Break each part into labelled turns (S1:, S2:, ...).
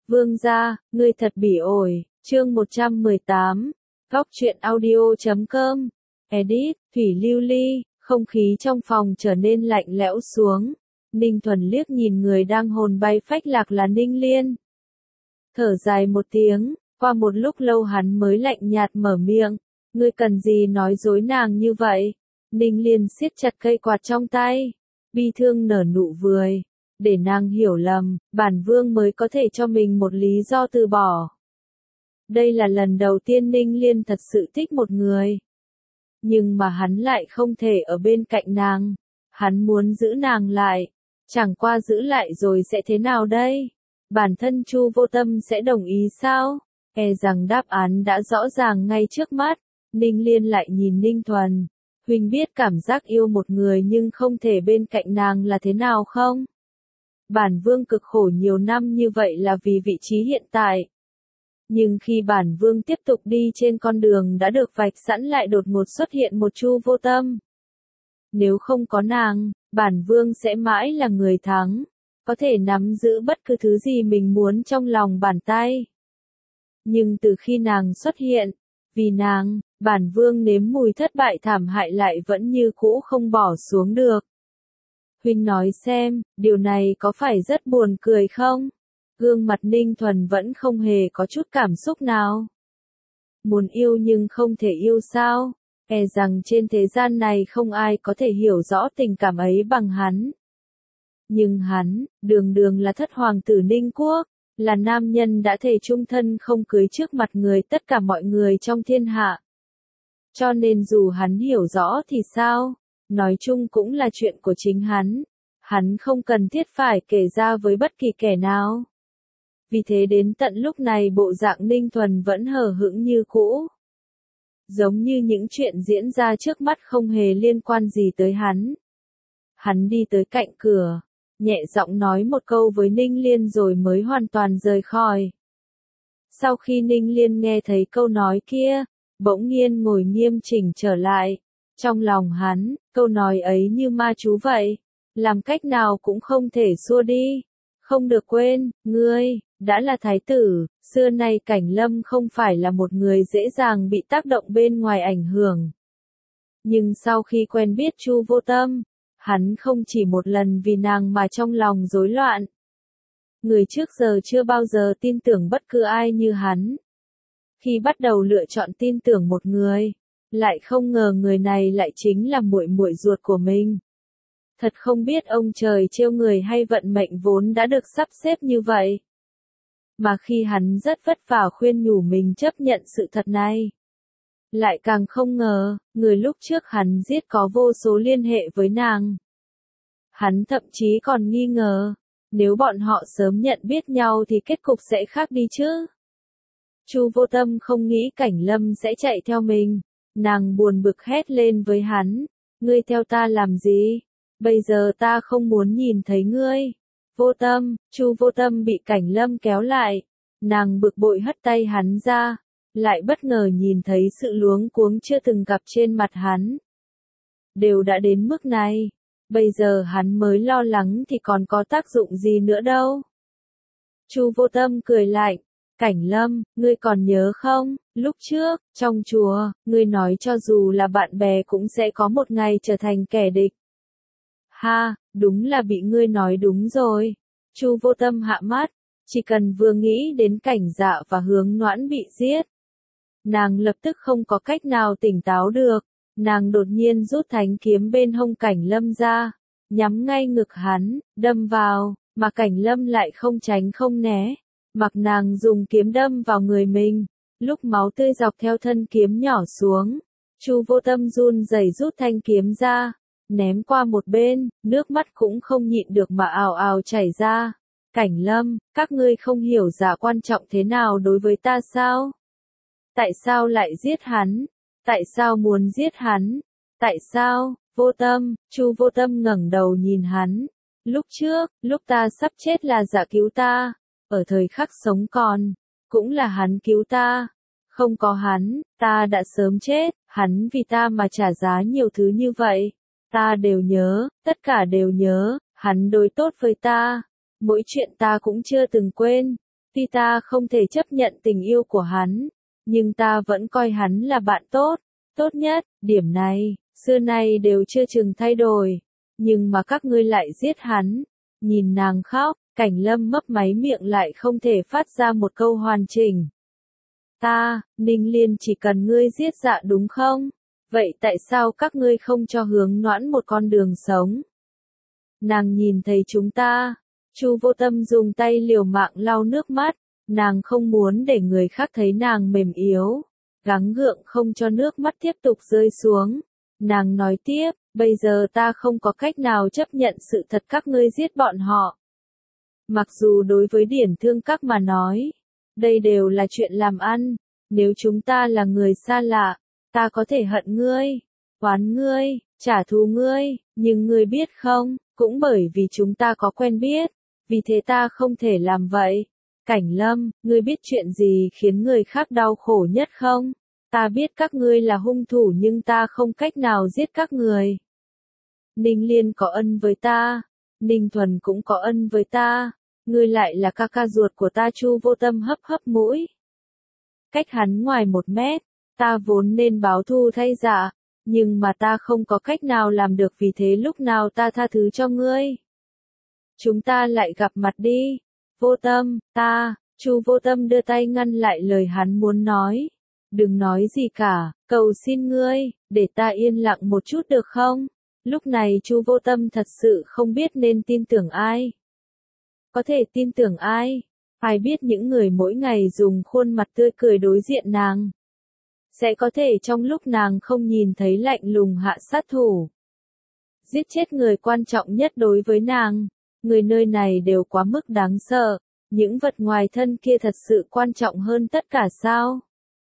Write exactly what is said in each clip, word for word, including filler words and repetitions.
S1: Vương gia, ngươi thật bỉ ổi, chương một trăm mười tám, góc truyện audio chấm com, edit, Thủy Lưu Ly, không khí trong phòng trở nên lạnh lẽo xuống. Ninh Thuần liếc nhìn người đang hồn bay phách lạc là Ninh Liên. Thở dài một tiếng, qua một lúc lâu hắn mới lạnh nhạt mở miệng, ngươi cần gì nói dối nàng như vậy? Ninh Liên siết chặt cây quạt trong tay, bi thương nở nụ cười, để nàng hiểu lầm, bản vương mới có thể cho mình một lý do từ bỏ. Đây là lần đầu tiên Ninh Liên thật sự thích một người. Nhưng mà hắn lại không thể ở bên cạnh nàng. Hắn muốn giữ nàng lại. Chẳng qua giữ lại rồi sẽ thế nào đây? Bản thân Chu Vô Tâm sẽ đồng ý sao? E rằng đáp án đã rõ ràng ngay trước mắt. Ninh Liên lại nhìn Ninh Thuần. Huynh biết cảm giác yêu một người nhưng không thể bên cạnh nàng là thế nào không? Bản vương cực khổ nhiều năm như vậy là vì vị trí hiện tại. Nhưng khi bản vương tiếp tục đi trên con đường đã được vạch sẵn lại đột ngột xuất hiện một Chu Vô Tâm. Nếu không có nàng, bản vương sẽ mãi là người thắng, có thể nắm giữ bất cứ thứ gì mình muốn trong lòng bàn tay. Nhưng từ khi nàng xuất hiện, vì nàng, bản vương nếm mùi thất bại thảm hại lại vẫn như cũ không bỏ xuống được. Huynh nói xem, điều này có phải rất buồn cười không? Gương mặt Ninh Thuần vẫn không hề có chút cảm xúc nào. Muốn yêu nhưng không thể yêu sao? E rằng trên thế gian này không ai có thể hiểu rõ tình cảm ấy bằng hắn. Nhưng hắn, đường đường là thất hoàng tử Ninh Quốc, là nam nhân đã thề chung thân không cưới trước mặt người tất cả mọi người trong thiên hạ. Cho nên dù hắn hiểu rõ thì sao? Nói chung cũng là chuyện của chính hắn. Hắn không cần thiết phải kể ra với bất kỳ kẻ nào. Vì thế đến tận lúc này bộ dạng Ninh Thuần vẫn hờ hững như cũ. Giống như những chuyện diễn ra trước mắt không hề liên quan gì tới hắn. Hắn đi tới cạnh cửa, nhẹ giọng nói một câu với Ninh Liên rồi mới hoàn toàn rời khỏi. Sau khi Ninh Liên nghe thấy câu nói kia, bỗng nhiên ngồi nghiêm chỉnh trở lại. Trong lòng hắn, câu nói ấy như ma chú vậy, làm cách nào cũng không thể xua đi. Không được quên, ngươi, đã là thái tử, xưa nay Cảnh Lâm không phải là một người dễ dàng bị tác động bên ngoài ảnh hưởng. Nhưng sau khi quen biết Chu Vô Tâm, hắn không chỉ một lần vì nàng mà trong lòng rối loạn. Người trước giờ chưa bao giờ tin tưởng bất cứ ai như hắn. Khi bắt đầu lựa chọn tin tưởng một người, lại không ngờ người này lại chính là muội muội ruột của mình. Thật không biết ông trời trêu người hay vận mệnh vốn đã được sắp xếp như vậy. Mà khi hắn rất vất vả khuyên nhủ mình chấp nhận sự thật này, lại càng không ngờ, người lúc trước hắn giết có vô số liên hệ với nàng. Hắn thậm chí còn nghi ngờ, nếu bọn họ sớm nhận biết nhau thì kết cục sẽ khác đi chứ. Chu Vô Tâm không nghĩ Cảnh Lâm sẽ chạy theo mình, nàng buồn bực hét lên với hắn, ngươi theo ta làm gì? Bây giờ ta không muốn nhìn thấy ngươi. Vô Tâm, Chu Vô Tâm bị Cảnh Lâm kéo lại, nàng bực bội hất tay hắn ra, lại bất ngờ nhìn thấy sự luống cuống chưa từng gặp trên mặt hắn. Đều đã đến mức này, bây giờ hắn mới lo lắng thì còn có tác dụng gì nữa đâu. Chu Vô Tâm cười lạnh, Cảnh Lâm, ngươi còn nhớ không, lúc trước, trong chùa, ngươi nói cho dù là bạn bè cũng sẽ có một ngày trở thành kẻ địch. Ha, đúng là bị ngươi nói đúng rồi. Chu Vô Tâm hạ mắt, chỉ cần vừa nghĩ đến Cảnh Dạ và Hướng Noãn bị giết, nàng lập tức không có cách nào tỉnh táo được. Nàng đột nhiên rút thanh kiếm bên hông Cảnh Lâm ra, nhắm ngay ngực hắn, đâm vào, mà Cảnh Lâm lại không tránh không né, mặc nàng dùng kiếm đâm vào người mình. Lúc máu tươi dọc theo thân kiếm nhỏ xuống, Chu Vô Tâm run rẩy rút thanh kiếm ra, ném qua một bên, nước mắt cũng không nhịn được mà ào ào chảy ra. Cảnh Lâm, các ngươi không hiểu giá quan trọng thế nào đối với ta sao? Tại sao lại giết hắn? Tại sao muốn giết hắn? Tại sao? Vô Tâm, Chu Vô Tâm ngẩng đầu nhìn hắn. Lúc trước, lúc ta sắp chết là Dạ cứu ta. Ở thời khắc sống còn, cũng là hắn cứu ta. Không có hắn, ta đã sớm chết. Hắn vì ta mà trả giá nhiều thứ như vậy. Ta đều nhớ, tất cả đều nhớ. Hắn đối tốt với ta. Mỗi chuyện ta cũng chưa từng quên. Tuy ta không thể chấp nhận tình yêu của hắn, nhưng ta vẫn coi hắn là bạn tốt, tốt nhất, điểm này, xưa nay đều chưa chừng thay đổi. Nhưng mà các ngươi lại giết hắn. Nhìn nàng khóc, Cảnh Lâm mấp máy miệng lại không thể phát ra một câu hoàn chỉnh. Ta, Ninh Liên chỉ cần ngươi giết Dạ đúng không? Vậy tại sao các ngươi không cho Hướng Noãn một con đường sống? Nàng nhìn thấy chúng ta. Chu Vô Tâm dùng tay liều mạng lau nước mắt. Nàng không muốn để người khác thấy nàng mềm yếu. Gắng gượng không cho nước mắt tiếp tục rơi xuống. Nàng nói tiếp, bây giờ ta không có cách nào chấp nhận sự thật các ngươi giết bọn họ. Mặc dù đối với Điển Thương Các mà nói, đây đều là chuyện làm ăn. Nếu chúng ta là người xa lạ, ta có thể hận ngươi, oán ngươi, trả thù ngươi, nhưng ngươi biết không, cũng bởi vì chúng ta có quen biết, vì thế ta không thể làm vậy. Cảnh Lâm, ngươi biết chuyện gì khiến người khác đau khổ nhất không? Ta biết các ngươi là hung thủ nhưng ta không cách nào giết các người. Ninh Liên có ân với ta, Ninh Thuần cũng có ân với ta, ngươi lại là ca ca ruột của ta. Chu Vô Tâm hấp hấp mũi. Cách hắn ngoài một mét, ta vốn nên báo thù thay Dạ, nhưng mà ta không có cách nào làm được vì thế lúc nào ta tha thứ cho ngươi. Chúng ta lại gặp mặt đi. Vô Tâm, ta, Chu Vô Tâm đưa tay ngăn lại lời hắn muốn nói. Đừng nói gì cả, cầu xin ngươi, để ta yên lặng một chút được không? Lúc này Chu Vô Tâm thật sự không biết nên tin tưởng ai. Có thể tin tưởng ai? Ai biết những người mỗi ngày dùng khuôn mặt tươi cười đối diện nàng. Sẽ có thể trong lúc nàng không nhìn thấy lạnh lùng hạ sát thủ. Giết chết người quan trọng nhất đối với nàng. Người nơi này đều quá mức đáng sợ. Những vật ngoài thân kia thật sự quan trọng hơn tất cả sao?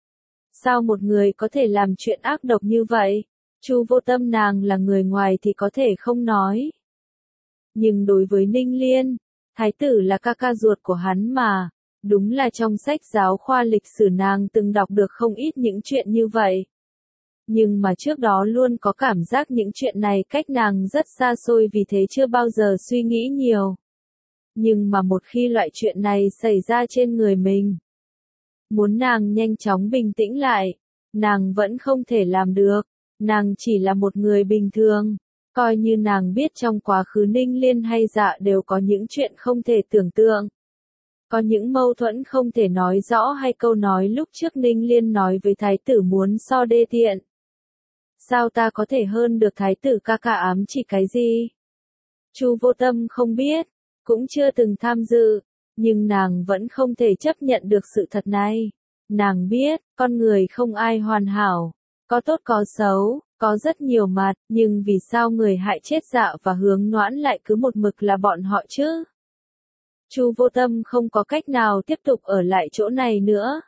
S1: Sao một người có thể làm chuyện ác độc như vậy? Chu Vô Tâm nàng là người ngoài thì có thể không nói. Nhưng đối với Ninh Liên, thái tử là ca ca ruột của hắn mà. Đúng là trong sách giáo khoa lịch sử nàng từng đọc được không ít những chuyện như vậy. Nhưng mà trước đó luôn có cảm giác những chuyện này cách nàng rất xa xôi vì thế chưa bao giờ suy nghĩ nhiều. Nhưng mà một khi loại chuyện này xảy ra trên người mình, muốn nàng nhanh chóng bình tĩnh lại, nàng vẫn không thể làm được. Nàng chỉ là một người bình thường. Coi như nàng biết trong quá khứ Ninh Liên hay Dạ đều có những chuyện không thể tưởng tượng. Có những mâu thuẫn không thể nói rõ hay câu nói lúc trước Ninh Liên nói với thái tử muốn so đê tiện. Sao ta có thể hơn được thái tử ca ca ám chỉ cái gì? Chu Vô Tâm không biết, cũng chưa từng tham dự, nhưng nàng vẫn không thể chấp nhận được sự thật này. Nàng biết, con người không ai hoàn hảo, có tốt có xấu, có rất nhiều mặt, nhưng vì sao người hại chết Dạ và Hướng Noãn lại cứ một mực là bọn họ chứ? Chu Vô Tâm không có cách nào tiếp tục ở lại chỗ này nữa.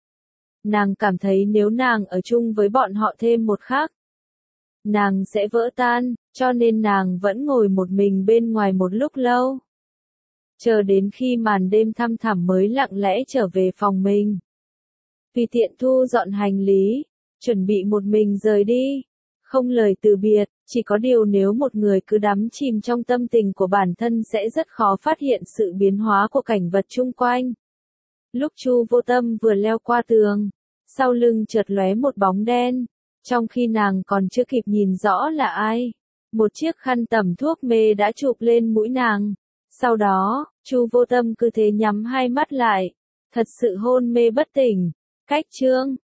S1: Nàng cảm thấy nếu nàng ở chung với bọn họ thêm một khắc, nàng sẽ vỡ tan, cho nên nàng vẫn ngồi một mình bên ngoài một lúc lâu. Chờ đến khi màn đêm thăm thẳm mới lặng lẽ trở về phòng mình. Tùy tiện thu dọn hành lý, chuẩn bị một mình rời đi. Không lời từ biệt, chỉ có điều nếu một người cứ đắm chìm trong tâm tình của bản thân sẽ rất khó phát hiện sự biến hóa của cảnh vật chung quanh. Lúc Chu Vô Tâm vừa leo qua tường, sau lưng chợt lóe một bóng đen, trong khi nàng còn chưa kịp nhìn rõ là ai, một chiếc khăn tẩm thuốc mê đã chụp lên mũi nàng. Sau đó, Chu Vô Tâm cứ thế nhắm hai mắt lại, thật sự hôn mê bất tỉnh. Cách chương